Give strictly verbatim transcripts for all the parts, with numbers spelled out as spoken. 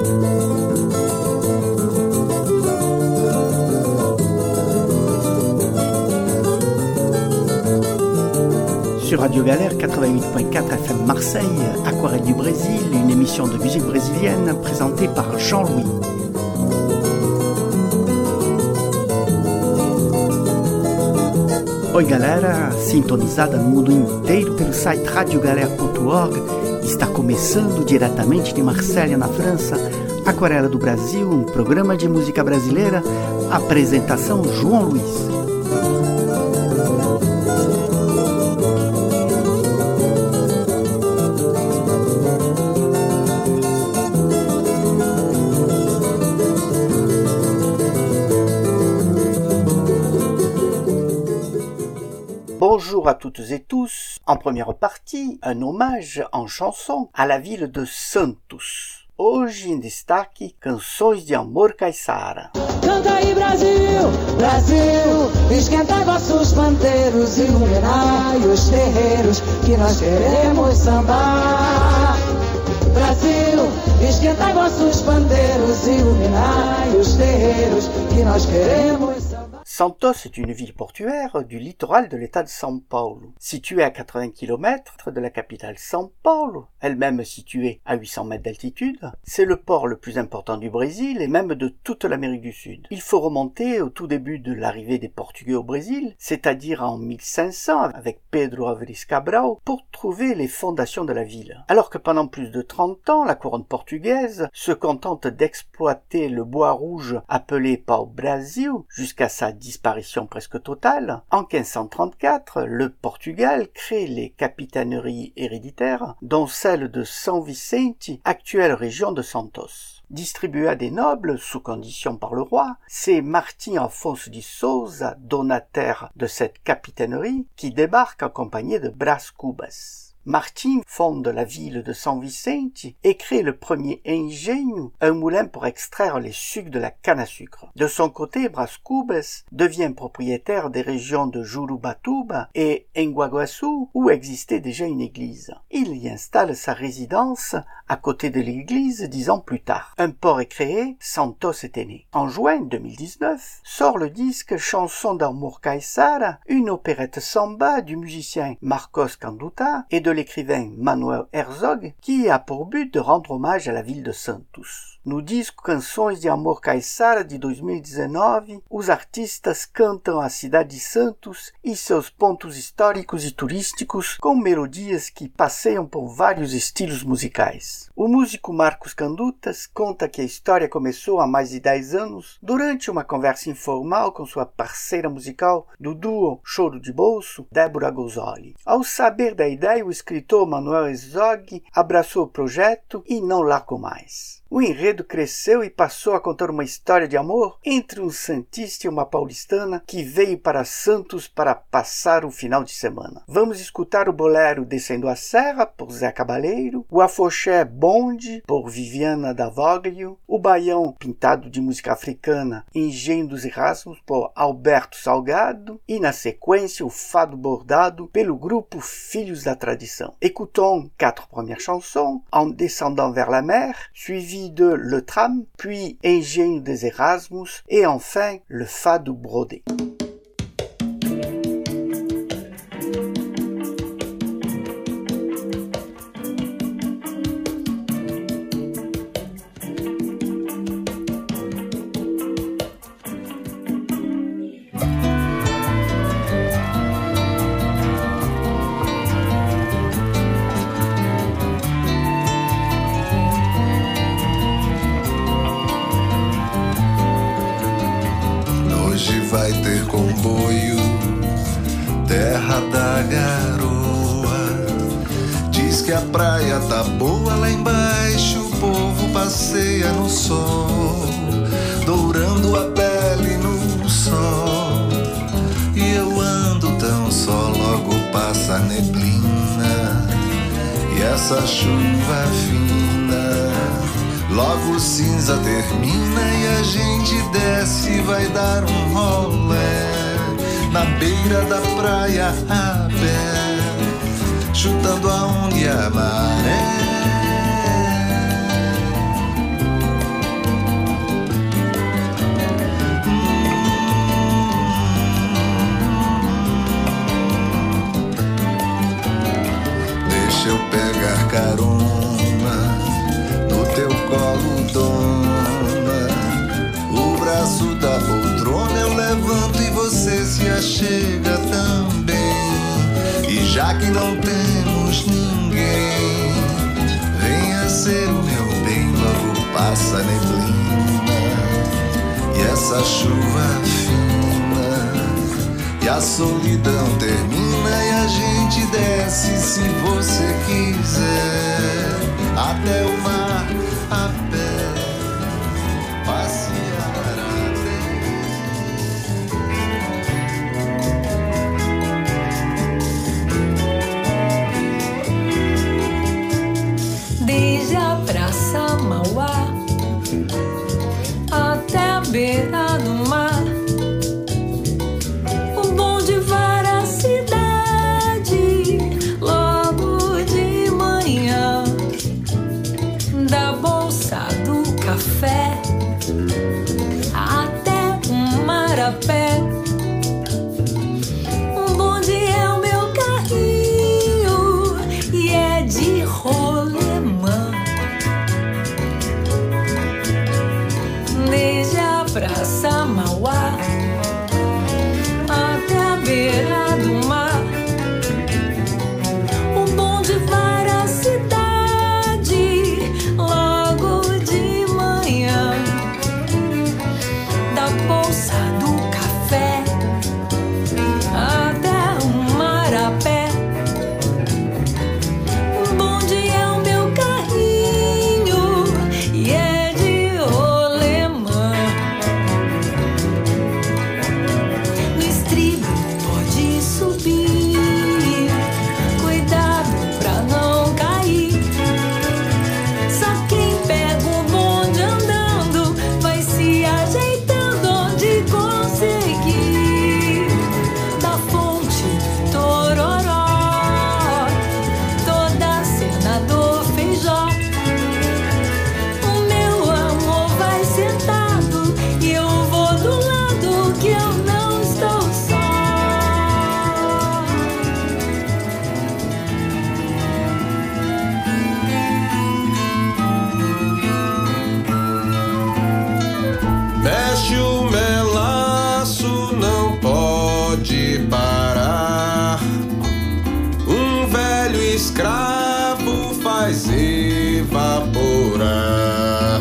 Sur Radio Galère quatre-vingt-huit point quatre F M Marseille, Aquarelle du Brésil, une émission de musique brésilienne présentée par Jean-Louis. Oi galera, sintonizada no mundo inteiro pelo site radio galera ponto org, está começando diretamente de Marselha, na França, Aquarela do Brasil, um programa de música brasileira, apresentação João Luiz. Bonjour à toutes et tous. En première partie, un hommage en chanson à la ville de Santos. Hoje em destaque, Canções de Amor Caiçara. Canta aí Brasil, Brasil, esquentai vossos pandeiros, iluminai os terreiros, que nós queremos sambar. Brasil, esquentai vossos pandeiros, iluminai os terreiros, que nós queremos sambar. Santos est une ville portuaire du littoral de l'état de São Paulo. Située à quatre-vingts kilomètres de la capitale São Paulo, elle-même située à huit cents mètres d'altitude, c'est le port le plus important du Brésil et même de toute l'Amérique du Sud. Il faut remonter au tout début de l'arrivée des Portugais au Brésil, c'est-à-dire en mille cinq cents avec Pedro Álvares Cabral, pour trouver les fondations de la ville. Alors que pendant plus de trente ans, la couronne portugaise se contente d'exploiter le bois rouge appelé pau-brasil jusqu'à sa disparition presque totale, en quinze cent trente-quatre, le Portugal crée les capitaineries héréditaires, dont celle de São Vicente, actuelle région de Santos. Distribuée à des nobles, sous condition par le roi, c'est Martim Afonso de Souza, donataire de cette capitainerie, qui débarque accompagné de Brás Cubas. Martim fonde la ville de São Vicente et crée le premier engenho, un moulin pour extraire les sucs de la canne à sucre. De son côté, Brás Cubas devient propriétaire des régions de Jurubatuba et Enguaguaçu, où existait déjà une église. Il y installe sa résidence à côté de l'église dix ans plus tard. Un port est créé, Santos est né. En juin deux mille dix-neuf, sort le disque Chanson d'Amor Caiçara, une opérette samba du musicien Marcos Canduta et de l'écrivain Manuel Herzog, qui a pour but de rendre hommage à la ville de Santos. No disco Canções de Amor Caiçara de dois mil e dezenove, os artistas cantam a cidade de Santos e seus pontos históricos e turísticos com melodias que passeiam por vários estilos musicais. O músico Marcos Candutas conta que a história começou há mais de dez anos durante uma conversa informal com sua parceira musical do duo Choro de Bolso, Débora Gozzoli. Ao saber da ideia, o escritor Manuel Herzog abraçou o projeto e não largou mais. O enredo cresceu e passou a contar uma história de amor entre um santista e uma paulistana que veio para Santos para passar o final de semana. Vamos escutar o bolero Descendo a Serra, por Zé Cabaleiro, o afoxé Bonde, por Viviana da Voglio, o baião pintado de música africana Engenho dos Erasmus, por Alberto Salgado, e na sequência o fado bordado pelo grupo Filhos da Tradição. Écoutons quatre premières chansons, En descendant vers la mer, suivi de Le Tram, puis Engenho des Erasmus et enfin le Fado brodé. Vai ter comboio, terra da garoa. Diz que a praia tá boa lá embaixo, o povo passeia no sol, dourando a pele no sol. E eu ando tão só, logo passa a neblina e essa chuva fina. Logo cinza termina e a gente desce e vai dar um rolé na beira da praia a pé, chutando a onda e a maré. já que não temos ninguém. Venha ser o meu bem, logo passa a neblina e essa chuva fina, e a solidão termina e a gente desce, se você quiser, até o mar a pé, passear até. Desde a Praça Mauá até a beira do mar, o bonde vai à cidade logo de manhã. Da bolsa do café até o mar a pé, o bonde é o meu carrinho e é de rolemã. Desde a Praça Mauá até a beira do mar, o bonde vai à cidade logo de manhã. Da bolsa do café até o mar a pé, o bonde é o meu carrinho e é de rolemã. No estribo pode subir, cuidado pra não cair. Só quem pega o bonde andando vai se ajeitando onde conseguir. Da fonte Tororó, toda Senador Feijó, o meu amor vai sentado e eu vou do lado que eu não estou só. Mexe o melaço, não pode parar. Um velho escravo faz evaporar.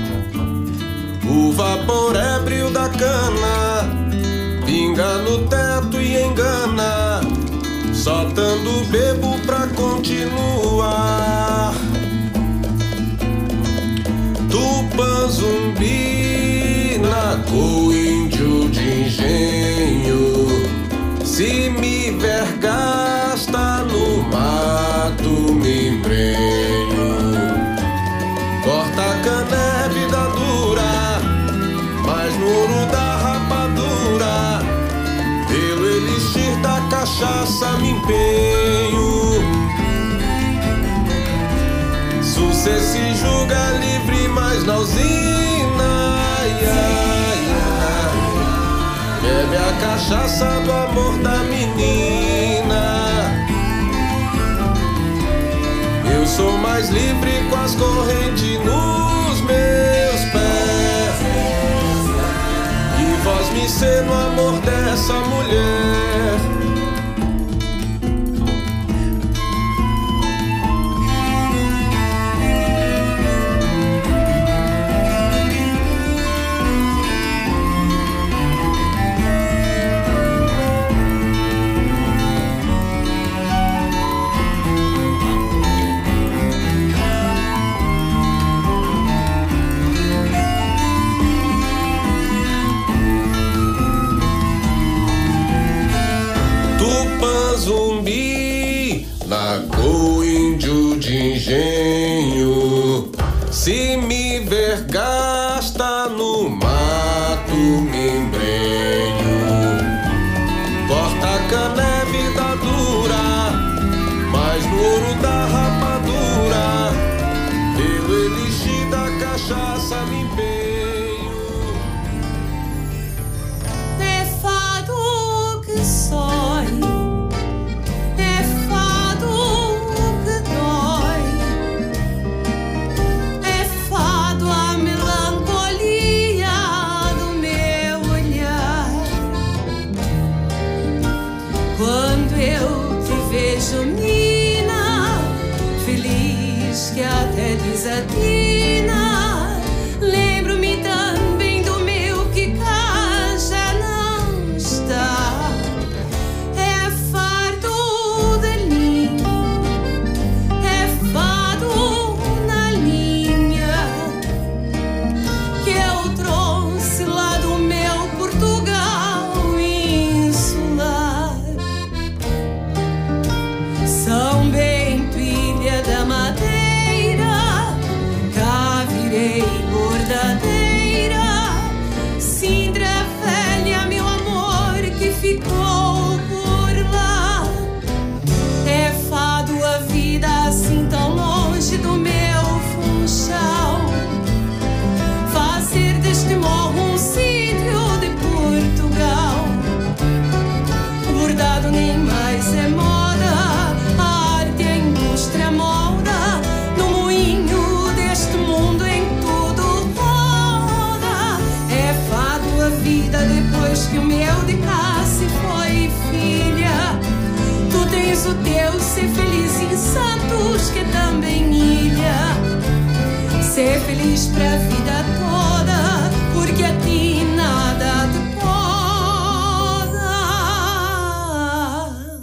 O vapor ébrio da cana pinga no teto e engana, só dando bebo pra continuar. Tupã zumbi nagou índio de engenho, se me ver gasta no mato me embrenho. Corta a cana é vida dura, mas no ouro da rapadura, pelo elixir da cachaça me empenho. Sucê se julga livre, mas na usina, ai, ai, ai, bebe a cachaça do amor da menina. Eu sou mais livre com as correntes nos meus pés, e vós me ser no amor dessa mulher. Zumbi nagou índio de engenho, se me ver gasta no mato me embrenho. Corta a cana é vida dura, mas no ouro da rapadura, pelo elixir da cachaça me empenho. É fado que sói, é fado que dói, é fado a melancolia do meu olhar. Quando eu te vejo ser feliz pra vida toda, porque a ti nada te poda.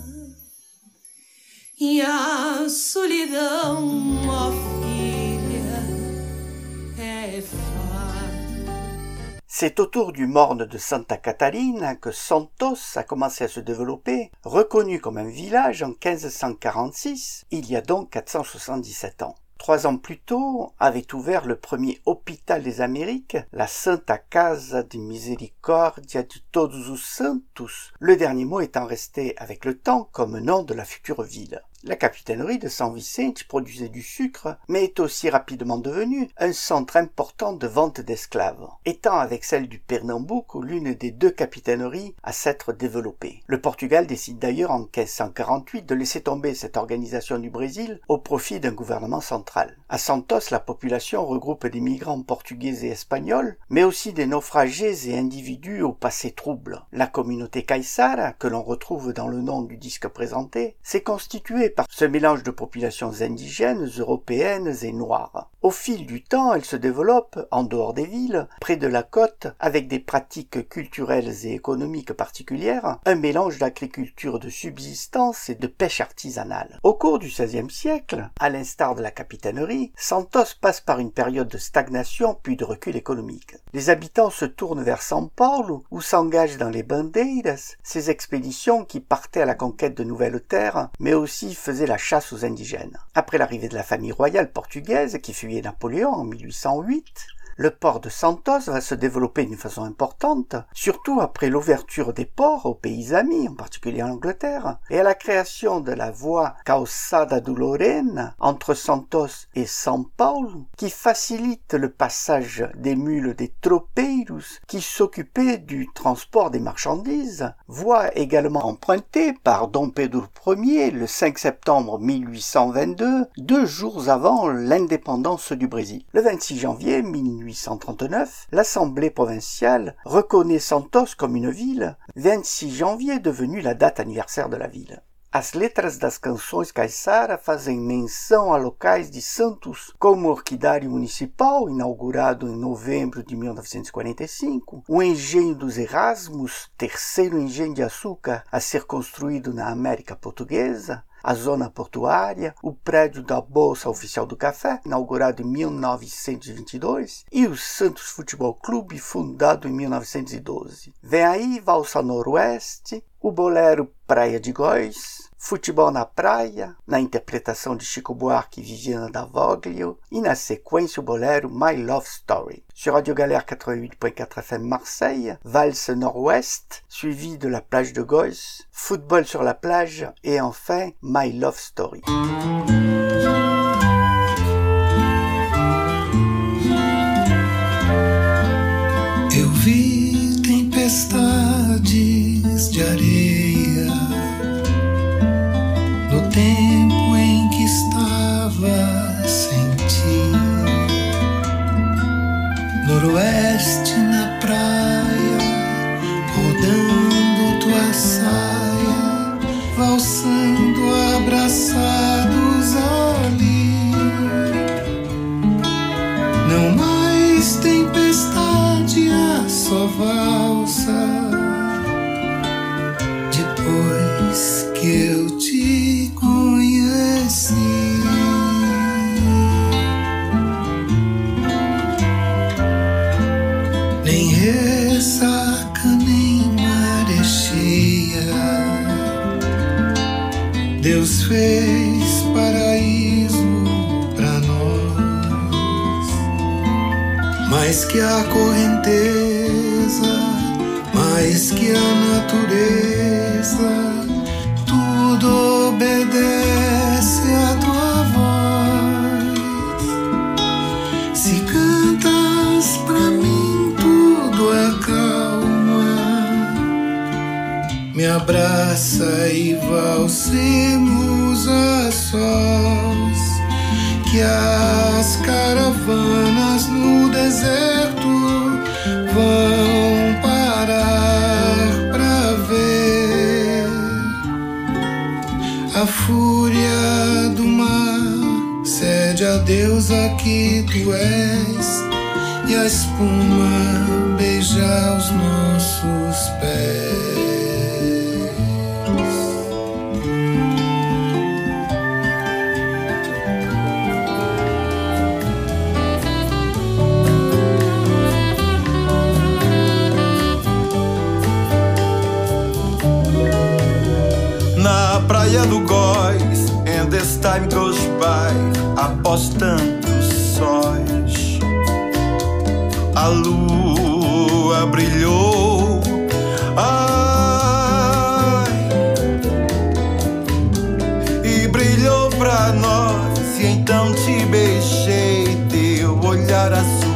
E a solidão, ó filha, é fada. C'est autour du morne de Santa Catalina que Santos a commencé à se développer, reconnu comme un village en quinze cent quarante-six, il y a donc quatre cent soixante-dix-sept ans. Trois ans plus tôt avait ouvert le premier hôpital des Amériques, la Santa Casa de Misericordia de Todos os Santos, le dernier mot étant resté avec le temps comme nom de la future ville. La capitainerie de San Vicente produisait du sucre, mais est aussi rapidement devenue un centre important de vente d'esclaves, étant avec celle du Pernambuco l'une des deux capitaineries à s'être développée. Le Portugal décide d'ailleurs en quinze cent quarante-huit de laisser tomber cette organisation du Brésil au profit d'un gouvernement central. À Santos, la population regroupe des migrants portugais et espagnols, mais aussi des naufragés et individus au passé trouble. La communauté Caiçara, que l'on retrouve dans le nom du disque présenté, s'est constituée par ce mélange de populations indigènes, européennes et noires. Au fil du temps, elle se développe, en dehors des villes, près de la côte, avec des pratiques culturelles et économiques particulières, un mélange d'agriculture de subsistance et de pêche artisanale. Au cours du seizième siècle, à l'instar de la capitainerie, Santos passe par une période de stagnation puis de recul économique. Les habitants se tournent vers São Paulo, où s'engagent dans les bandeiras, ces expéditions qui partaient à la conquête de nouvelles terres, mais aussi faisait la chasse aux indigènes. Après l'arrivée de la famille royale portugaise qui fuyait Napoléon en mille huit cent huit, le port de Santos va se développer d'une façon importante, surtout après l'ouverture des ports aux pays amis, en particulier en Angleterre, et à la création de la voie Calçada do Lorena entre Santos et São Paulo, qui facilite le passage des mules des tropeiros qui s'occupaient du transport des marchandises, voie également empruntée par Dom Pedro Ier le cinq septembre mille huit cent vingt-deux, deux jours avant l'indépendance du Brésil. Le vingt-six janvier mille huit cent trente-neuf, l'Assemblée provinciale reconnaît Santos comme une ville, vingt-six janvier devenu la date anniversaire de la ville. As letras das canções caiçara fazem menção a locais de Santos, como o Orquidário Municipal, inaugurado em novembro de mil novecentos e quarenta e cinco, o Engenho dos Erasmos, terceiro engenho de açúcar a ser construído na América Portuguesa, a zona portuária, o prédio da Bolsa Oficial do Café, inaugurado em mil novecentos e vinte e dois, e o Santos Futebol Clube, fundado em mil novecentos e doze. Vem aí Valsa Noroeste, o bolero Praia de Góis, Futebol na Praia, na interpretação de Chico Buarque e Viviana da Voglio, e na sequência o bolero My Love Story. Sur Radio Galère quatre-vingt-huit point quatre F M Marseille, Valse Nord-Ouest, suivi de la plage de Góis, Football sur la plage et enfin My Love Story. Eu vi tempestades de areia no tempo em que estava sem ti. Noroeste na praia, rodando tua saia, valsando abraçados ali. Não mais tempestade, a só valsa. Depois que eu te conheci, nem ressaca, nem maré cheia, Deus fez paraíso pra nós. Mais que a correnteza, mais que a natureza, tudo obedece a tua voz. Se cantas pra mim, tudo acalma. Me abraça e valsemos a sós, que as caravanas no deserto vão parar pra ver a fúria do mar cede a Deus. deusa que tu és, e a espuma beija os nossos pés. Na praia do Góis, and as time goes by, após tantos sóis, a lua brilhou, ai, e brilhou pra nós, e então te beijei, teu olhar azul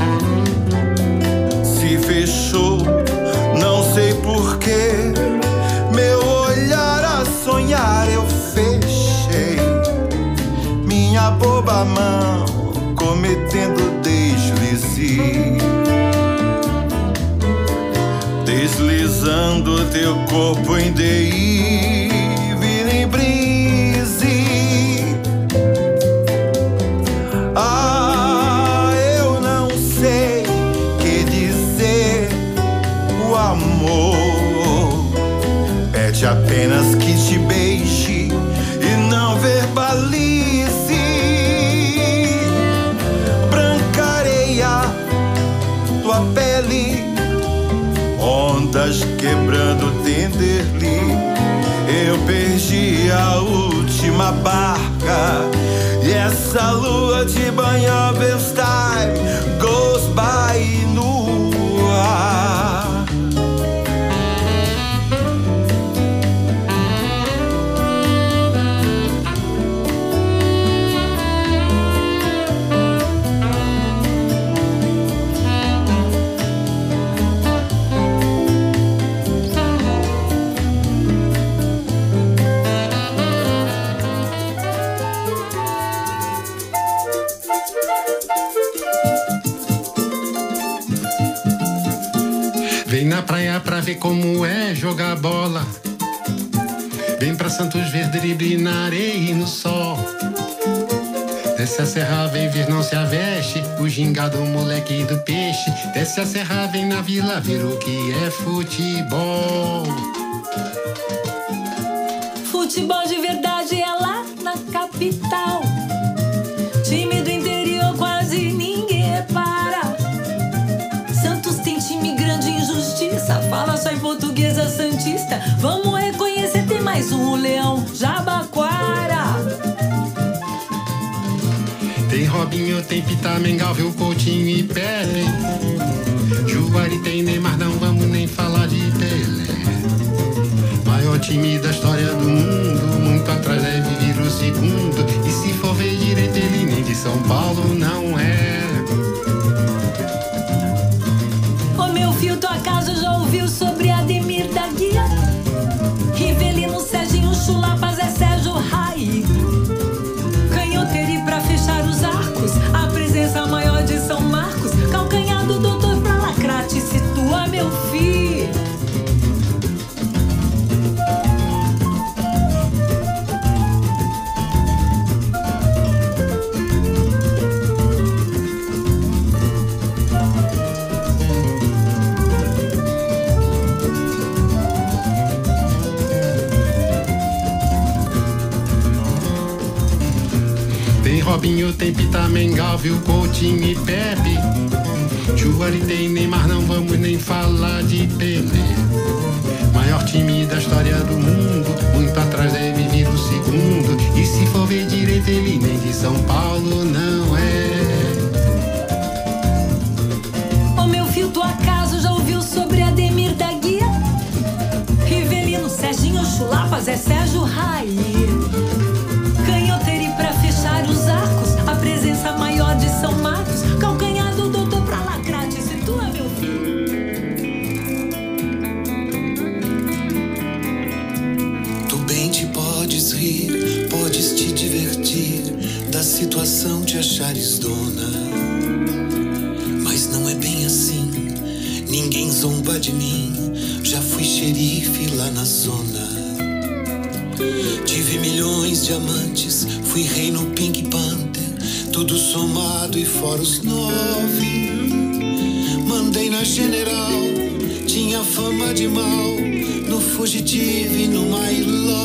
se fechou, não sei porquê, meu olhar a sonhar eu fechei, minha boba mão cometendo deslize, deslizando teu corpo em divine brise. Ah, eu não sei que dizer, o amor pede apenas que te beije e não verbalize. Branca areia, tua pele, ondas quebrando Tenderly. Eu perdi a última barca e essa lua de banho of time goes by no ar. Vem na praia pra ver como é jogar bola. Vem pra Santos ver drible na areia e no sol. Desce a serra, vem ver, não se aveste, o gingado, o moleque do peixe. Desce a serra, vem na vila ver o que é futebol. Futebol de verdade é lá na capital. Time do interior quase ninguém repara. Santos tem time grande, injustiça. Fala só em portuguesa santista. Vamos reconhecer, tem mais um, o Leão Jabaquara. Tem Robinho, tem Pita, Mengalvio, Coutinho e Pepe. Juari tem Neymar, não vamos nem falar de Pelé. Maior time da história do mundo, muito atrás deve vir o segundo. E se for ver direito, ele nem de São Paulo não é. Ô meu filho, tu acaso já ouviu sobre Ademir da Guia? Rivelino, Serginho, Chulapa, Zé Sérgio, Raí. Canhoteiro pra fechar os arcos, a presença maior de São Marcos. Calcanhar do doutor pra lacrar, te situa, meu filho. Tem Robinho, tem Pita, Mengalvio, Coutinho e Pepe. Juari tem Neymar, não vamos nem falar de Pelé. Maior time da história do mundo, muito atrás deve vir o segundo. E se for ver direito, ele nem de São Paulo não é. Ô meu filho, tu acaso já ouviu sobre Ademir da Guia? Rivelino, Serginho, Chulapa, Zé Sérgio, Raí. Canhoteiro pra fechar os arcos, a presença maior de São Marcos. Calcanhar do doutor pra lacrar, te situa, meu filho. Tu bem te podes rir, podes te divertir, da situação te achares dona. Mas não é bem assim, ninguém zomba de mim. Já fui xerife lá na zona. Tive milhões de amantes, fui rei no Pink Panther. tudo somado e fora os nove. Mandei na general, tinha fama de mal, no fugitivo e no my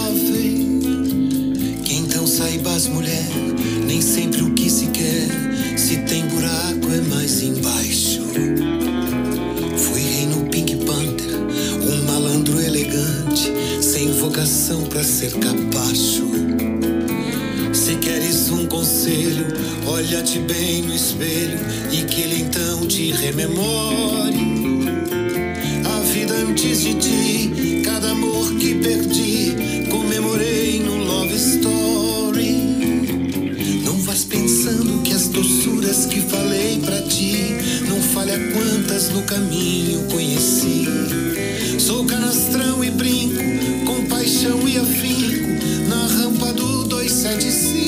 love. Que então saibas, mulher, nem sempre o que se quer, se tem buraco é mais embaixo. Fui rei no Pink Panther, um malandro elegante, sem vocação pra ser capacho. Se queres um conselho, olha-te bem no espelho e que ele então te rememore a vida antes de ti, cada amor que perdi, comemorei no Love Story. Não vais pensando que as doçuras que falei pra ti, não falha quantas no caminho conheci. Sou canastrão e brinco, com paixão e afinco, na rampa do dois sete cinco.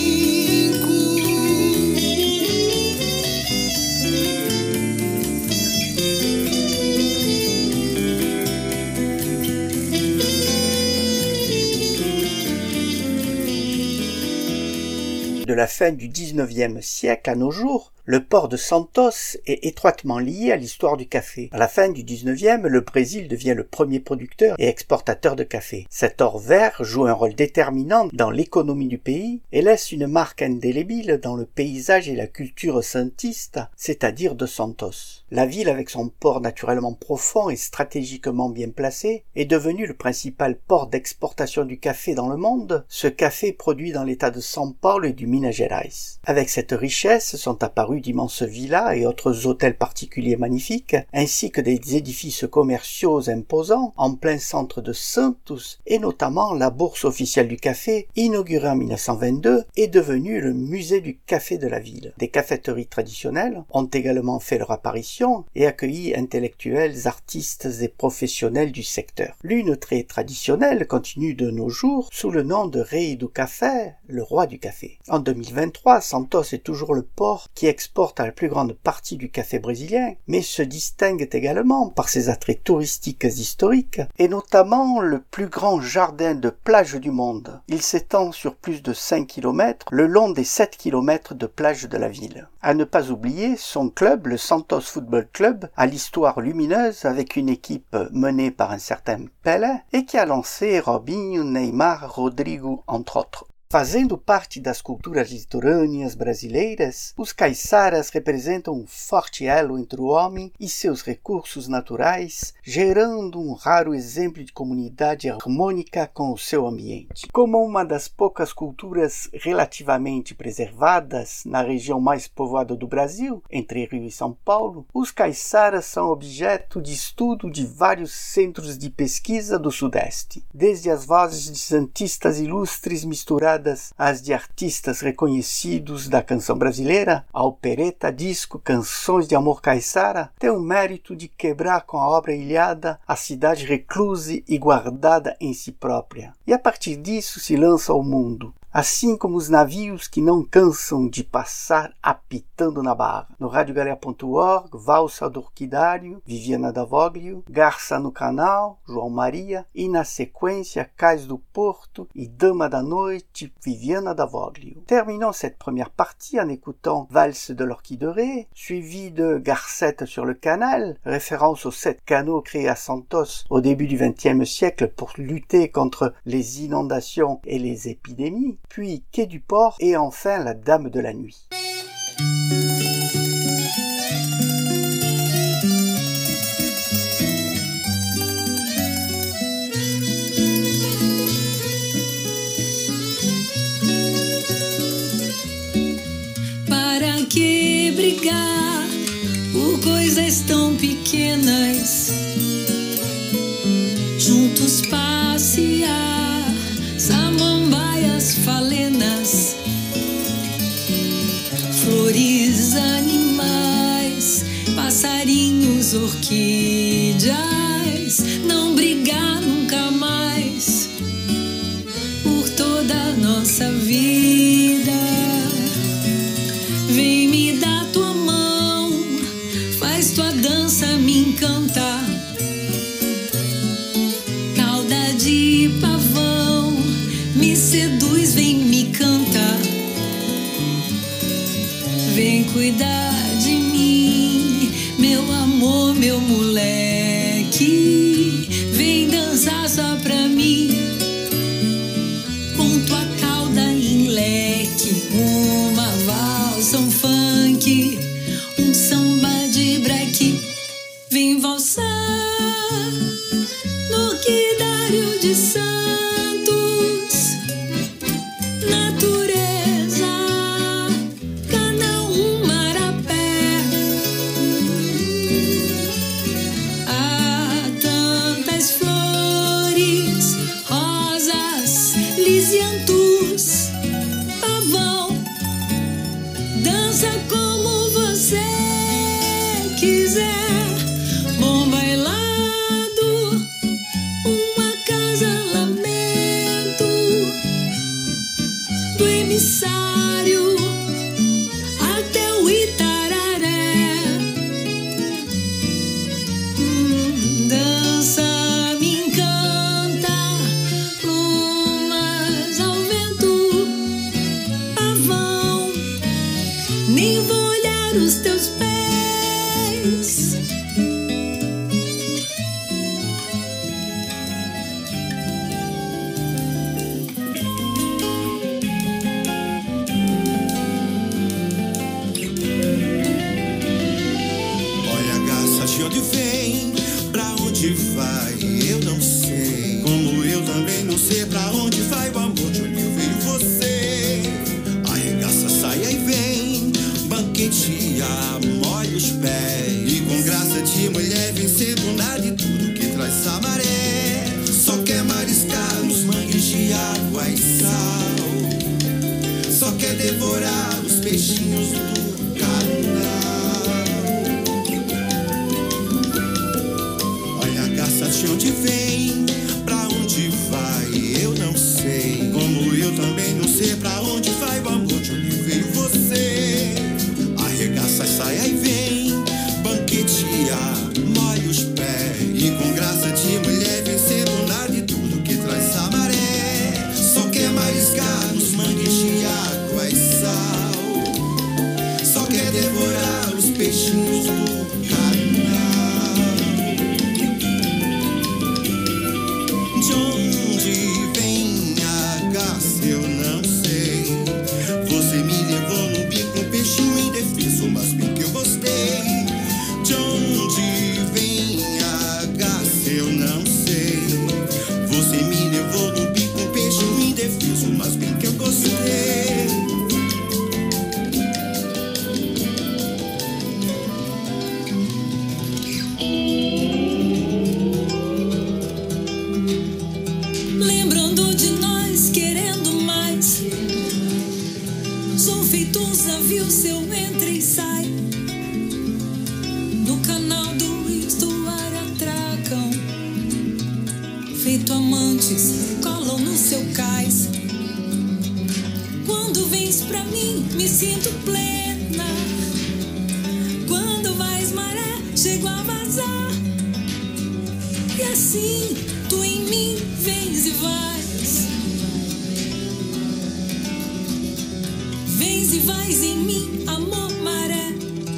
De la fin du dix-neuvième siècle à nos jours, le port de Santos est étroitement lié à l'histoire du café. À la fin du dix-neuvième, le Brésil devient le premier producteur et exportateur de café. Cet or vert joue un rôle déterminant dans l'économie du pays et laisse une marque indélébile dans le paysage et la culture santiste, c'est-à-dire de Santos. La ville, avec son port naturellement profond et stratégiquement bien placé, est devenue le principal port d'exportation du café dans le monde. Ce café est produit dans l'état de São Paulo et du Minas Gerais. Avec cette richesse sont apparus d'immenses villas et autres hôtels particuliers magnifiques, ainsi que des édifices commerciaux imposants en plein centre de Santos, et notamment la bourse officielle du café, inaugurée en mille neuf cent vingt-deux, est devenue le musée du café de la ville. Des caféteries traditionnelles ont également fait leur apparition et accueilli intellectuels, artistes et professionnels du secteur. L'une très traditionnelle continue de nos jours sous le nom de Rei do Café, le roi du café. En deux mille vingt-trois, Santos est toujours le port qui exporte à la plus grande partie du café brésilien, mais se distingue également par ses attraits touristiques historiques, et notamment le plus grand jardin de plage du monde. Il s'étend sur plus de cinq kilomètres, le long des sept kilomètres de plage de la ville. À ne pas oublier son club, le Santos Football Club, à l'histoire lumineuse avec une équipe menée par un certain Pelé, et qui a lancé Robinho, Neymar, Rodrigo, entre autres. Fazendo parte das culturas litorâneas brasileiras, os caiçaras representam um forte elo entre o homem e seus recursos naturais, gerando um raro exemplo de comunidade harmônica com o seu ambiente. Como uma das poucas culturas relativamente preservadas na região mais povoada do Brasil, entre Rio e São Paulo, os caiçaras são objeto de estudo de vários centros de pesquisa do Sudeste, desde as vozes de santistas ilustres misturadas as de artistas reconhecidos da canção brasileira, a opereta, disco, canções de amor caiçara, tem o mérito de quebrar com a obra ilhada a cidade reclusa e guardada em si própria. E a partir disso se lança ao mundo, assim como os navios que não cansam de passar apitando na barra. No rádio galera ponto org, Valsa do Orquidário, Viviana da Voglio, Garça no Canal, João Maria, e na sequência Cais do Porto et Dama da Noite, Viviana da Voglio. Terminons cette première partie en écoutant Valse de l'Orchidéré, suivi de Garcette sur le Canal, référence aux sept canaux créés à Santos au début du vingtième siècle pour lutter contre les inondations et les épidémies, puis Quai du Port et enfin La Dame de la Nuit. Para que brigar por coisas tão pequenas? Juntos passear, samambaias falenas, flores, animais, passarinhos, orquídeas. Não brigar nunca mais por toda a nossa vida. Vem me dar tua mão, faz tua dança me encantar. Cauda de pavão me seduz, vem me cantar. cuidar de mim, meu amor, meu moleque, vem dançar só pra mim, com tua cauda em leque, uma valsa, um funk, um samba de breque, vem valsar no quidário de Santos, natureza, Canaã, Marapé. Há tantas flores, rosas, lisiantus, pavão, dança como você quiser. Bom bailado, uma casa lamento, do emissário até o Itararé. Hum, dança me encanta, plumas ao vento, pavão, nem vou olhar os teus pés. Olha a garça de onde vem, pra onde vai, eu não sei. Como eu também não sei pra onde vai o amor de onde veio você. Arregaça, saia e vem, banqueteia, molha os pés. E com graça de mulher vencendo nada de tudo que traz essa maré. Só quer mariscar nos mangues de água e sal, só quer devorar os peixinhos do canal. Olha a garça de onde vem, pra onde vai, eu não sei. Como eu também não sei pra onde vai o amor de onde veio você. Arregaça, saia e vem, banqueteia, molha os pés. E com graça de mulher vencendo nada de tudo que traz essa maré. Só quer mariscar nos mangues de água e sal, só quer devorar os peixinhos do canal. De onde vem a garça eu não sei. Você me levou no bico, um peixinho indefeso, mas bem que eu gostei. De onde vem a garça eu não sei. Você me levou no bico, um peixinho indefeso, mas bem que eu gostei. Lembrando de nós, querendo mais. Sou feito um navio, seu entra e sai. No canal do estuário atracam. Feito amantes, colam no seu cais. Quando vens pra mim, me sinto plena. Quando vais maré, chego a vazar. E assim, tu em mim vens e vais. Vens e vais em mim, amor, maré.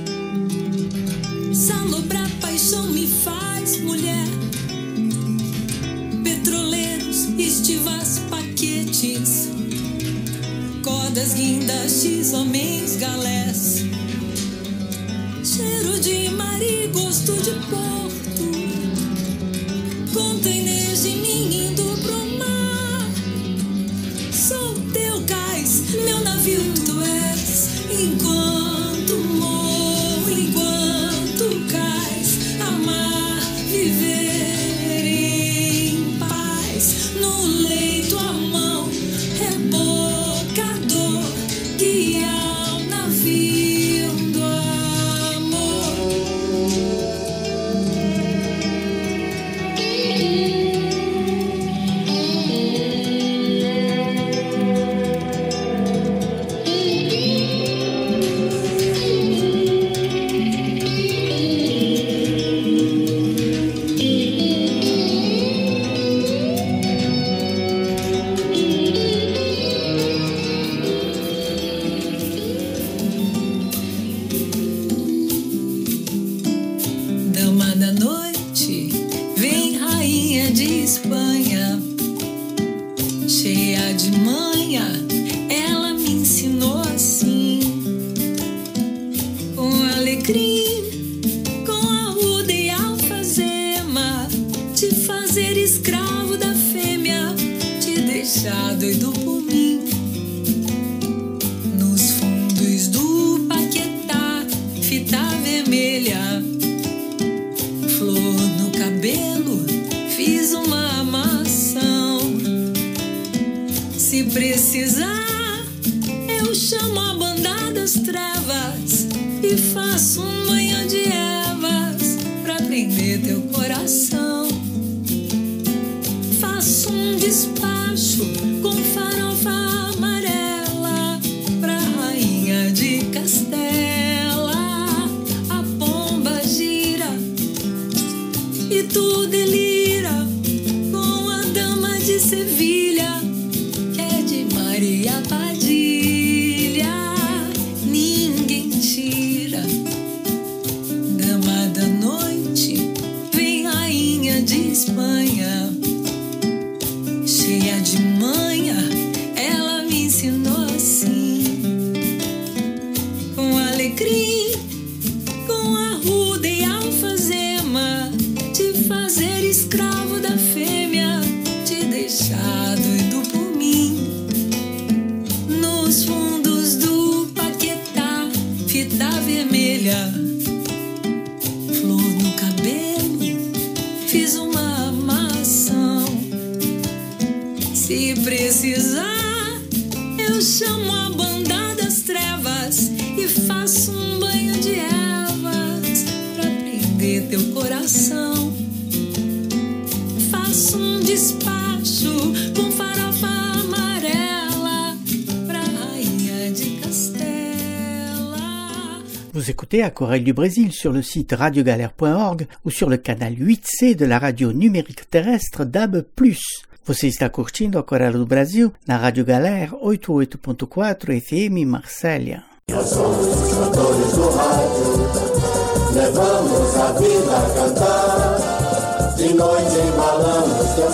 Salobrar paixão me faz mulher. Petroleiros, estivas, paquetes, cordas, guindastes, homens, galés. Cheiro de mar e gosto de porto, containers de mim indo pro mar. Sou teu cais, meu navio tu és. Enquanto morro, enquanto cais, amar, viver em paz. No leito a mão, rebocador, guia o navio do amor. Dama da noite, vem rainha de Espanha, cheia de manha, ela me ensinou assim, com alecrim, com arruda e alfazema, te fazer escravo da fêmea, te deixar doido por mim. Nos fundos do Paquetá, fita vermelha, flor no cabelo, fiz uma amação. Se precisar, eu chamo a banda das trevas e faço um banho de ervas pra prender teu coração. Faço um despacho com farofa amarela pra rainha de Castela. A pomba gira e tu delira com a dama de Sevilha, que é de Maria Padilha. Ninguém tira. Dama da noite, vem rainha de Espanha, cheia de manha, ela me ensinou assim, com alecrim, com arruda e alfazema, te fazer escravo da fêmea, te deixar doido por mim. Nos fundos do Paquetá, fita vermelha, flor no cabelo, fiz uma amação. Se precisar, eu chamo a banda das trevas e faço um banho de ervas pra prender teu coração. Faço um despacho com farofa amarela pra rainha de Castela. Vous écoutez Aquarelle du Brésil sur le site radio galère point org ou sur le canal huit C de la radio numérique terrestre D A B plus. Você está curtindo Aquarelle do Brasil na Rádio Galera oitenta e oito ponto quatro F M Marsella. Nós somos os cantores do rádio, levamos a vida a cantar. De noite embalamos teu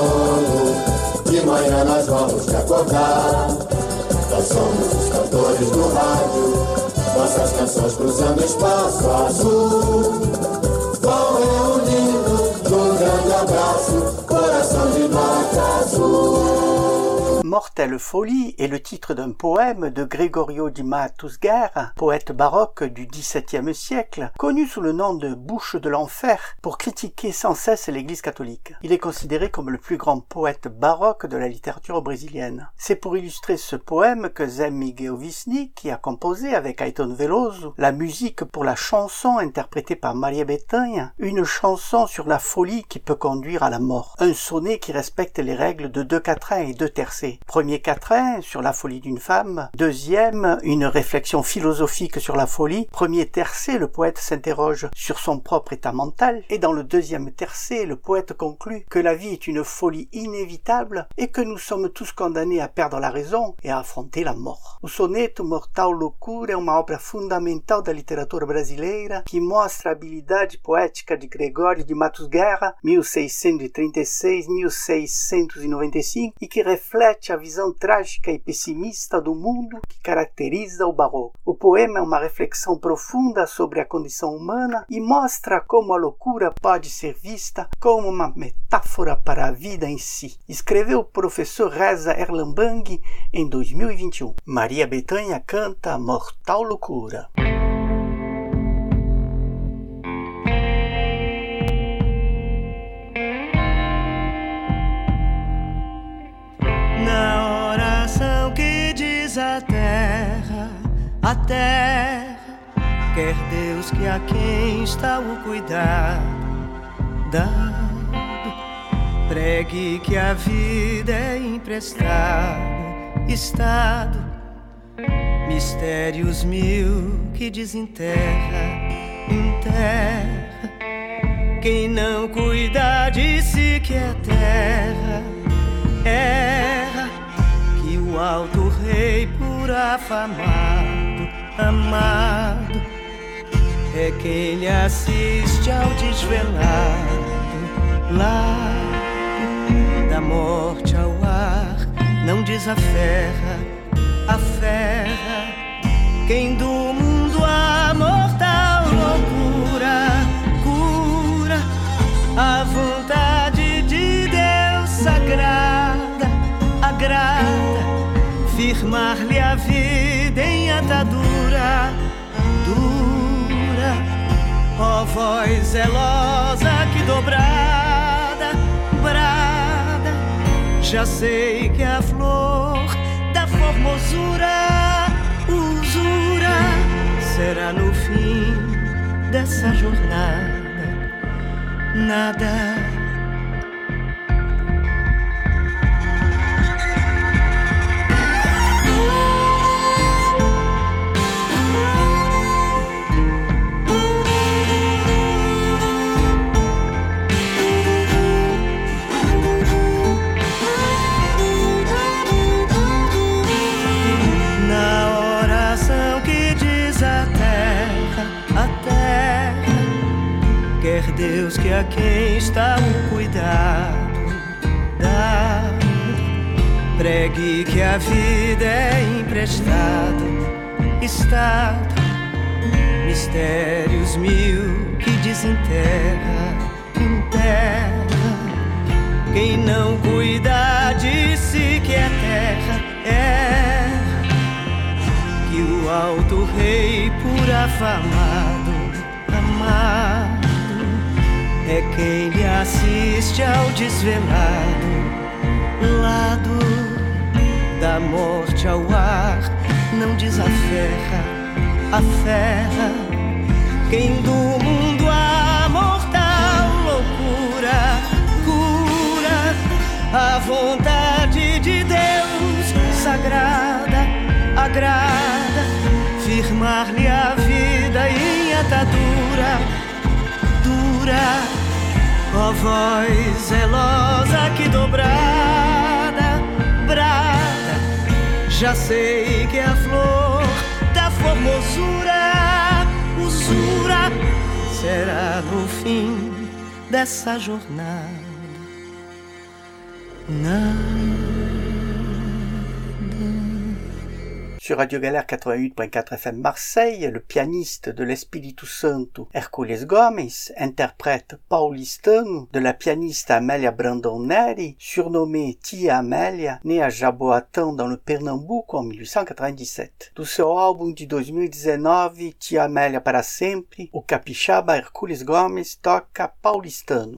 sono, de manhã nós vamos te acordar. Nós somos os cantores do rádio, nossas canções cruzando espaço azul. Vão reunindo num grande abraço, coração de norte azul. Mortelle Folie est le titre d'un poème de Gregorio di Matusguerra, poète baroque du dix-septième siècle, connu sous le nom de Bouche de l'enfer pour critiquer sans cesse l'Église catholique. Il est considéré comme le plus grand poète baroque de la littérature brésilienne. C'est pour illustrer ce poème que Zé Miguel Wisnik, qui a composé avec Aitone Veloso la musique pour la chanson interprétée par Maria Bethânia, une chanson sur la folie qui peut conduire à la mort. Un sonnet qui respecte les règles de deux quatrains et deux tercets. Premier quatrain sur la folie d'une femme, deuxième une réflexion philosophique sur la folie, premier tercet le poète s'interroge sur son propre état mental, et dans le deuxième tercet le poète conclut que la vie est une folie inévitable et que nous sommes tous condamnés à perdre la raison et à affronter la mort. O soneto Mortal Loucura é uma obra fundamental da literatura brasileira que mostra a habilidade poética de Gregório de Matusguerra, mil seiscentos e trinta e seis a mil seiscentos e noventa e cinco, e que reflete a visão trágica e pessimista do mundo que caracteriza o barroco. O poema é uma reflexão profunda sobre a condição humana e mostra como a loucura pode ser vista como uma metáfora para a vida em si. Escreveu o professor Reza Erlambang em dois mil e vinte e um. Maria Bethânia canta Mortal Loucura. A terra, a terra, quer Deus que a quem está o cuidado dado, pregue que a vida é emprestada, estado, mistérios mil que desenterra, enterra, quem não cuida de si que é terra, erra, que o alto rei por afamado, amado, é quem lhe assiste ao desvelado lado da morte ao ar. Não desaferra, aferra quem do mundo a mortal loucura cura a vontade de Deus sagrada, agrada firmar-lhe a vida em atadura dura. Ó voz zelosa que dobrada, brada, já sei que a flor da formosura, usura, será no fim dessa jornada nada. Deus que a quem está o cuidado dado, pregue que a vida é emprestado, estado, mistérios mil que desenterra, enterra, quem não cuida de si que é terra, é que o alto rei por afamado, amado, é quem lhe assiste ao desvelado lado da morte ao ar. Não desaferra, aferra quem do mundo a mortal loucura cura a vontade de Deus sagrada, agrada firmar-lhe a vida em atadura dura. Ó voz zelosa que dobrada, brada, já sei que a flor da formosura, usura, será no fim dessa jornada nada. Sur Radio Galère quatre-vingt-huit point quatre F M Marseille, le pianiste de l'Espíritu Santo, Hércules Gomes, interprète paulistano de la pianiste Amélia Brandão Nery, surnommée Tia Amélia, née à Jaboatão dans le Pernambuco en mille huit cent quatre-vingt-dix-sept. Do seu álbum de dois mil e dezenove, Tia Amélia para sempre, o capixaba Hércules Gomes toca paulistano.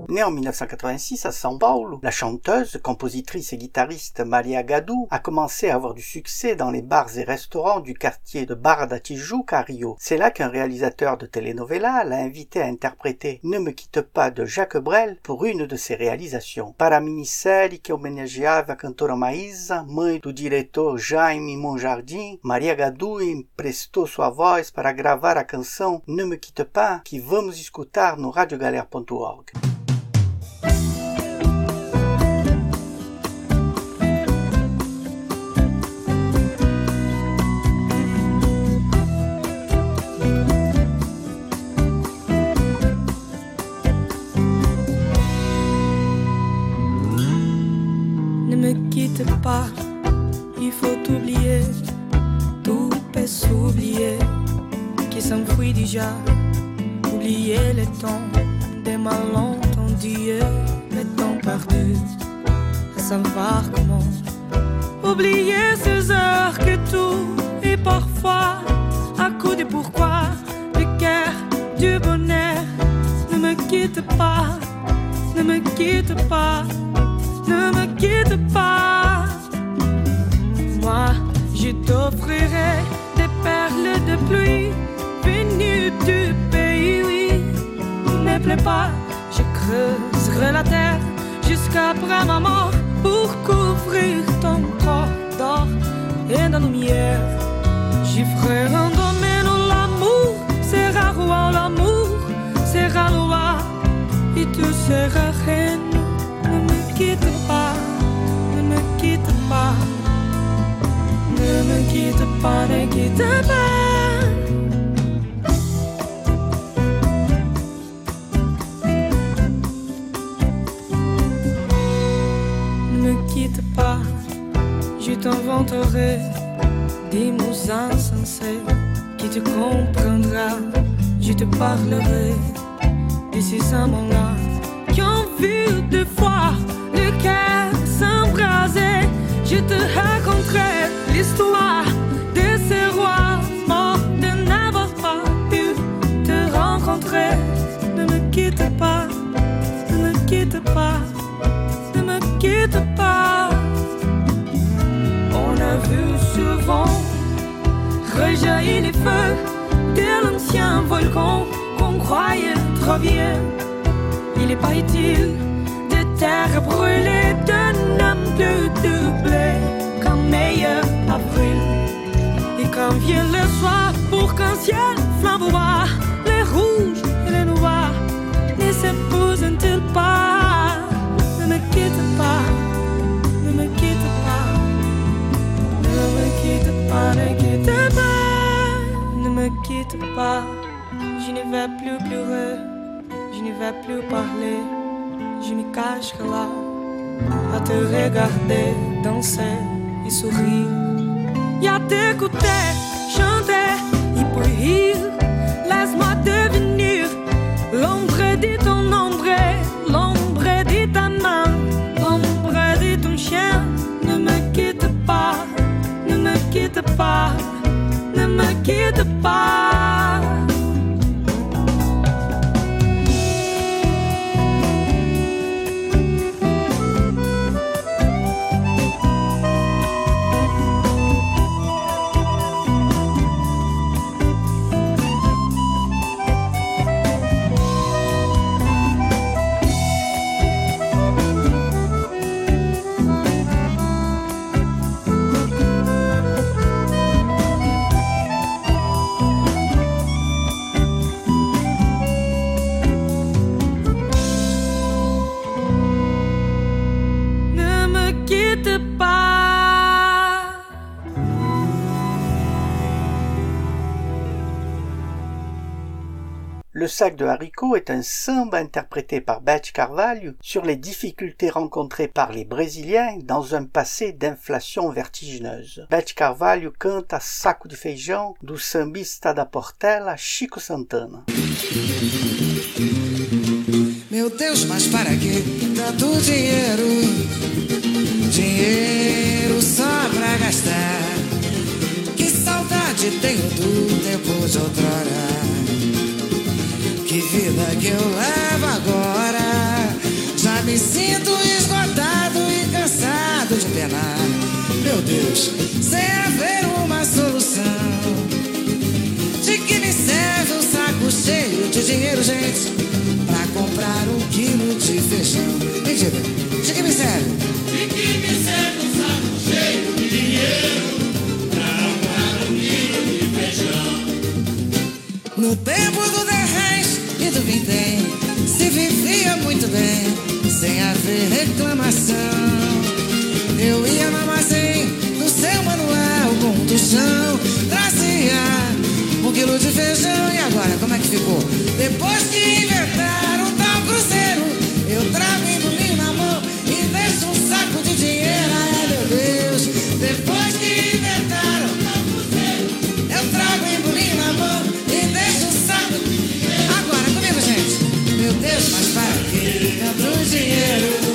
Née en mille neuf cent quatre-vingt-six à São Paulo, la chanteuse, compositrice et guitariste Maria Gadu a commencé à avoir du succès dans les bars et restaurants du quartier de Barra da Tijuca à Rio. C'est là qu'un réalisateur de telenovela l'a invitée à interpréter Ne me quitte pas de Jacques Brel pour une de ses réalisations. Para a minissérie que homenageava a cantora Maísa, mãe do diretor Jaime Monjardim, Maria Gadu emprestou sua voz para gravar a canção Ne me quitte pas, que vamos escutar no radiogalera ponto org. Ne me quitte pas, il faut oublier, tout peut s'oublier, qui s'enfuit déjà, oublier le temps des malentendus, le temps perdu, à savoir comment, oublier ces heures que tout est parfois, à coup de pourquoi, le cœur du bonheur, ne me quitte pas, ne me quitte pas. Ne me quitte pas. Moi, je t'offrirai des perles de pluie venues du pays, oui. Ne plaît pas, je creuserai la terre jusqu'après ma mort pour couvrir ton corps d'or et de lumière. J'y ferai un domaine où l'amour sera roi, l'amour sera loi et tu seras reine. Ne me quitte pas, ne me quitte pas, ne me quitte pas, ne quitte pas. Ne me quitte pas, je t'inventerai des mots insensés qui te comprendra. Je te parlerai de ces amants-là qui ont vu deux fois le cœur s'embraser. Je te raconterai l'histoire de ces rois morts de n'avoir pas pu te rencontrer. Ne me quitte pas, ne me quitte pas, ne me quitte pas. On a vu souvent rejaillir les feux de l'ancien volcan qu'on croyait trop vieux. Il est pas utile de terre brûlée, de n'homme plus doublé qu'un meilleur avril. Et quand vient le soir pour qu'un ciel flamboie, les rouges et les noirs ne s'épousent-ils pas? Ne me quitte pas, ne me quitte pas, ne me quitte pas, ne quitte pas, ne me quitte pas. Je ne vais plus pleurer, je ne vais plus parler, je me cacherai là, à te regarder, danser et sourire, et à t'écouter, chanter et puis rire. Laisse-moi devenir l'ombre de ton ombre, l'ombre de ta main, l'ombre de ton chien. Ne me quitte pas, ne me quitte pas, ne me quitte pas. Le sac de haricots est un samba interprété par Beth Carvalho sur les difficultés rencontrées par les Brésiliens dans un passé d'inflation vertigineuse. Beth Carvalho canta Saco de Feijão do sambista da Portela, Chico Santana. Meu Deus, mas para que tanto dinheiro? Dinheiro só pra gastar. Que saudade tenho do tempo de outrora. Que vida que eu levo agora. meu Deus, sem haver uma solução. De que me serve um saco cheio de dinheiro, gente, pra comprar um quilo de feijão? Me diga, de que me serve? De que me serve um saco cheio de dinheiro pra comprar um quilo de feijão? No tempo do derrés e do vintém se vivia muito bem, sem haver reclamação. Eu ia no armazém do seu Manuel com um tostão, trazia um quilo de feijão. E agora, como é que ficou? Depois que inventaram o tal cruzeiro, eu trago embolim na mão e deixo um saco de dinheiro. Ai, meu Deus, depois que inventaram o tal cruzeiro, eu trago embolim na mão e deixo um saco de dinheiro. Agora, comigo, gente. Meu Deus, mas para que tanto dinheiro?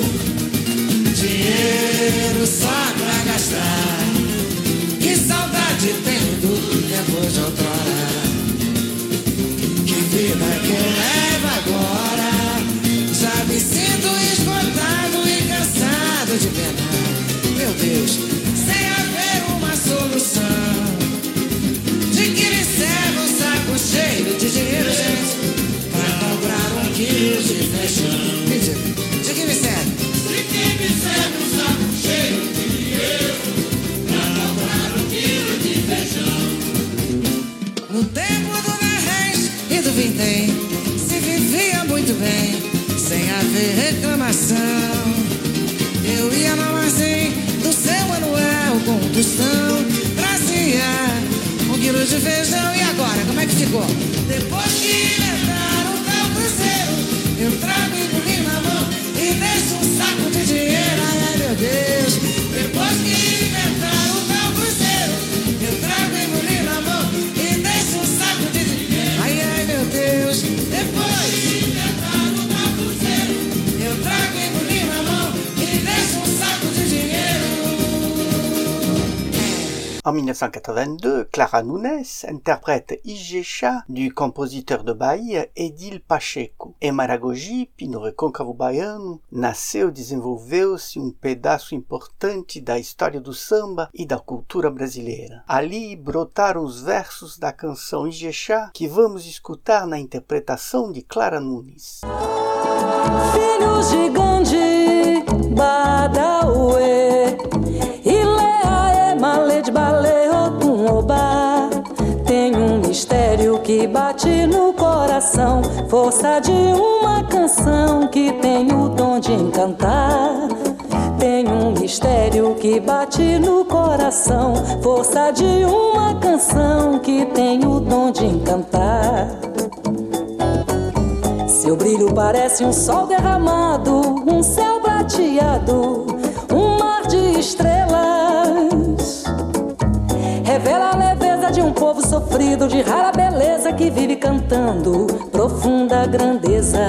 Dinheiro só pra gastar. Que saudade tenho do tempo de outrora. Que vida que eu levo agora. Já me sinto esgotado e cansado de penar. Meu Deus, sem haver uma solução. De que me serve um saco cheio de dinheiro, gente, pra comprar um quilo de feijão? Me diga, de que me serve? De que me serve um saco cheio de dinheiro pra comprar um quilo de feijão? No tempo do derrés e do vintém se vivia muito bem, sem haver reclamação. Eu ia no armazém do seu Manuel com um tostão, trazia um quilo de feijão. E agora, como é que ficou? Depois que inventaram o tal cruzeiro, eu trago embolim na mão e deixo um saco de dinheiro. Ai, meu Deus, depois que inventaram o tal cruzeiro, eu trago embolim na mão e deixo um saco de dinheiro. Ai, ai, meu Deus, depois que inventaram o tal cruzeiro, eu trago embolim na mão e deixo um saco de dinheiro. En mille neuf cent quatre-vingt-deux, Clara Nunes interprète Ijexá du compositor de Bahia Edil Pacheco. Em Maragogipe, no Recôncavo Baiano, nasceu e desenvolveu-se um pedaço importante da história do samba e da cultura brasileira. Ali brotaram os versos da canção Ijexá, que vamos escutar na interpretação de Clara Nunes. Filhos de Gandhi, Badaue, Ilea, Emale de Baleo, Tumobá. Tem um mistério que bate no coração, força de uma canção que tem o dom de encantar. Tem um mistério que bate no coração, força de uma canção que tem o dom de encantar. Seu brilho parece um sol derramado, um céu prateado, um mar de estrelas. Revela a leveza de um povo sofrido, de rara beleza que vive cantando profunda grandeza.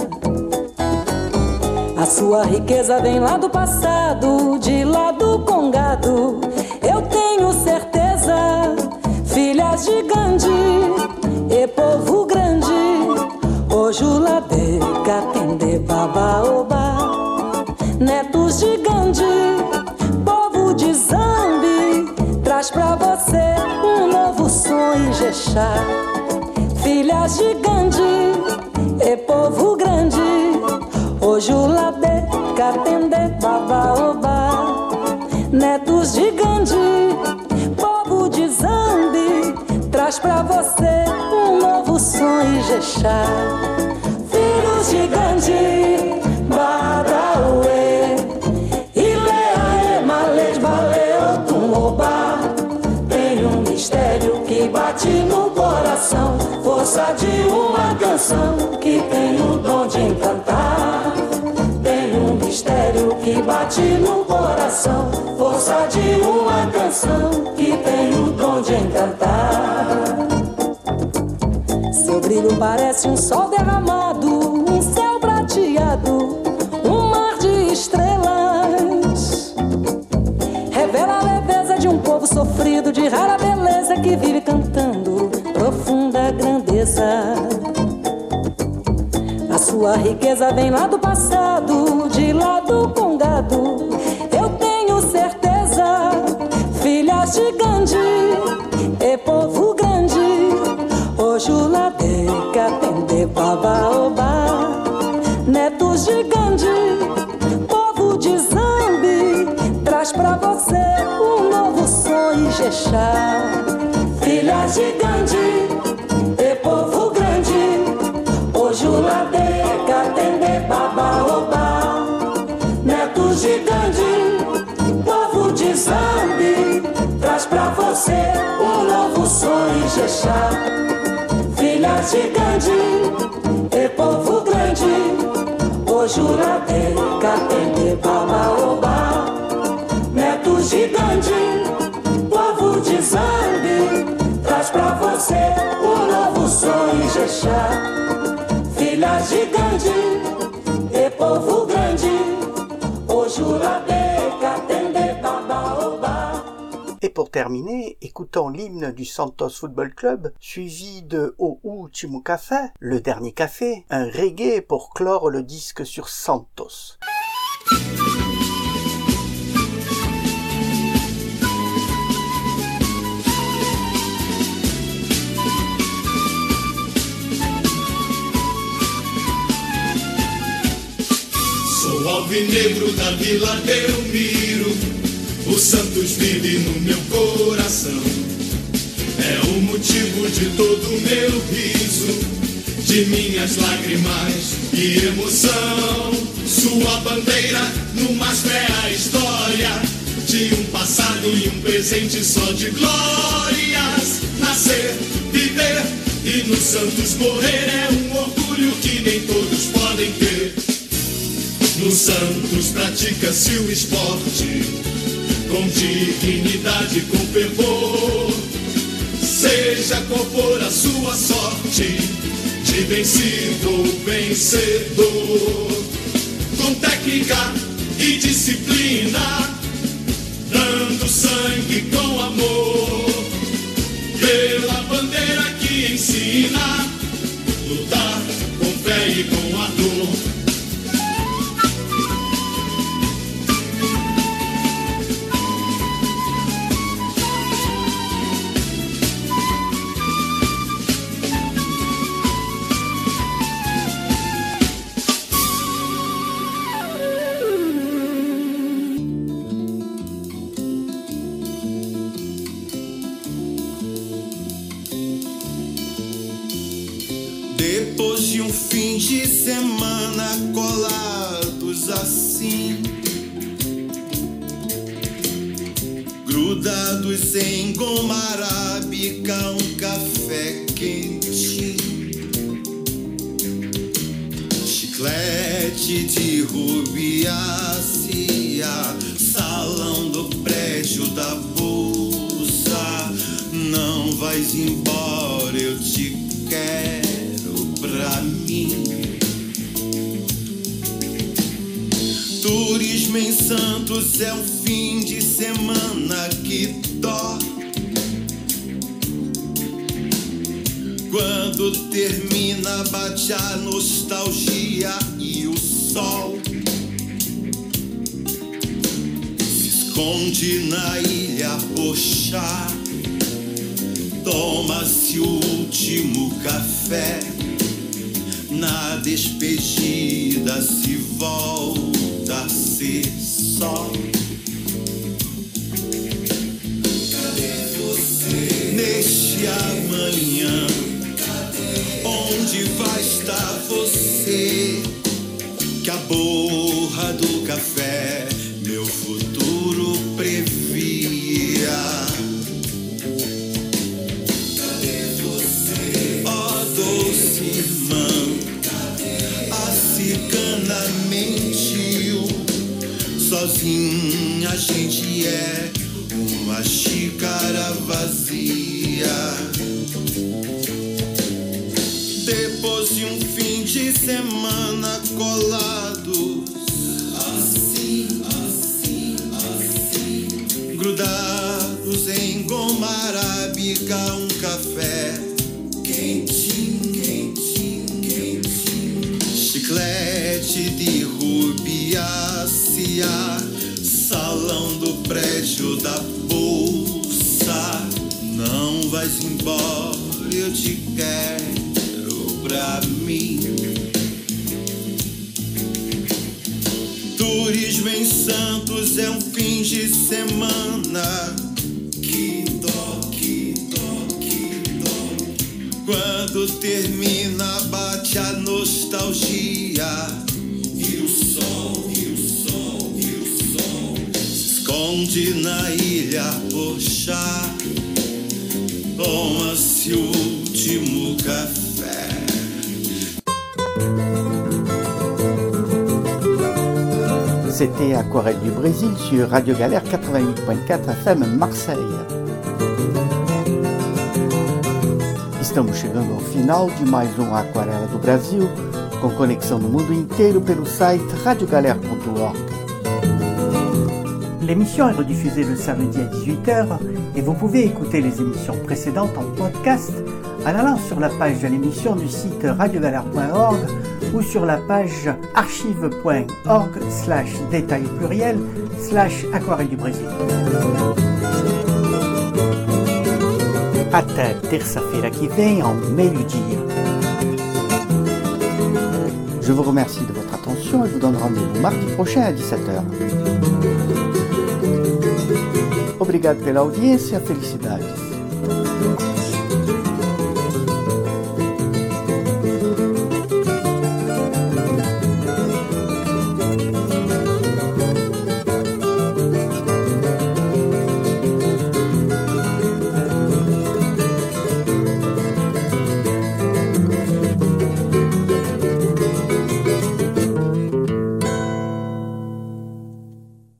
A sua riqueza vem lá do passado, de lá do Congado. Eu tenho certeza, filhas de Gandhi e povo grande, Ojulade, Katende, Babaoba, netos de Gandhi, povo de Zambi, traz pra você um novo som Ijexá. Filhas de Gandhi e povo grande, Ojulade, Katende, Babaoba, netos de Gandhi, povo de Zambi, traz pra você um novo som Ijexá. Filhos de Gandhi, Badaue, Ilea, Emale de Baleo, Tumobá. Tem um mistério que bate no coração, força de uma canção que tem o dom de encantar. Tem um mistério que bate no coração, força de uma canção que tem o dom de encantar. Seu brilho parece um sol derramado, um céu prateado, um mar de estrelas. Revela a leveza de um povo sofrido, de rara beleza que vive cantando profunda grandeza. A sua riqueza vem lá do passado, de lá do Congado. Eu tenho certeza, Catende, Babaobá, neto gigante, povo de Zambi, traz pra você um novo sonho, Ijexá. Filha gigante, e povo grande, Ojulade, Catende, Babaobá, neto gigante, povo de Zambi, traz pra você um novo sonho, Ijexá. Filha gigante, e povo grande, Ojulade, Catende, Babaobá, neto gigante, povo de Zambi, traz pra você um novo sonho, Ijexá. Filha gigante, e povo grande, Ojulade, Catende, Babaobá. Et pour terminer, écoutons l'hymne du Santos Football Club, suivi de O Último Café, le dernier café, un reggae pour clore le disque sur Santos. Sou alvinegro da Vila Belmiro, o Santos vive no meu coração. É o motivo de todo o meu riso, de minhas lágrimas e emoção. Sua bandeira no mastro é a história de um passado e um presente só de glórias. Nascer, viver e no Santos morrer é um orgulho que nem todos podem ter. No Santos pratica-se o esporte com dignidade, com fervor, seja qual for a sua sorte, de vencido ou vencedor, com técnica e disciplina, dando sangue com amor, pela bandeira que ensina, lutar com fé e com a dor. Depois de um fim de semana colados assim, grudados em goma arábica, um café quentinho, chiclete de rubiácea, salão do prédio da bolsa. Não vais embora, eu te quero pra mim. Turismo em Santos é um fim de semana que dói. Quando termina, bate a nostalgia e o sol se esconde na ilha Pochá. Toma-se o último café, na despedida se volta a ser só. Cadê você neste amanhã? Onde vai estar você? Que a borra do café meu futuro previa. Cigana mentiu, sozinha a gente é uma xícara vazia. Depois de um fim de semana colados assim, assim, assim, grudados em goma arábica, um café quentinho, quentinho, quentinho, chiclete de rubiácea, salão do prédio da bolsa. Não vais embora, eu te quero pra mim. Turismo em Santos é um fim de semana. Que dó, que dó, que dó. Quando termina bate a nostalgia. E o sol, e o sol, e o sol se esconde na ilha Pochá. Toma-se o último café. C'était Aquarelle du Brésil sur Radio Galère quatre-vingt-huit virgule quatre F M Marseille. Estamos chegando ao final de mais um Aquarela do Brasil, com conexão no mundo inteiro pelo site radio galère ponto org. L'émission est rediffusée le samedi à dix-huit heures et vous pouvez écouter les émissions précédentes en podcast en allant sur la page de l'émission du site radio galère point org ou sur la page archive point org slash détail pluriel slash aquarelle du Brésil. Até terça-feira que vem ao meio-dia. Je vous remercie de votre attention et vous donne rendez-vous mardi prochain à dix-sept heures. Obrigado pela audiência, felicidades.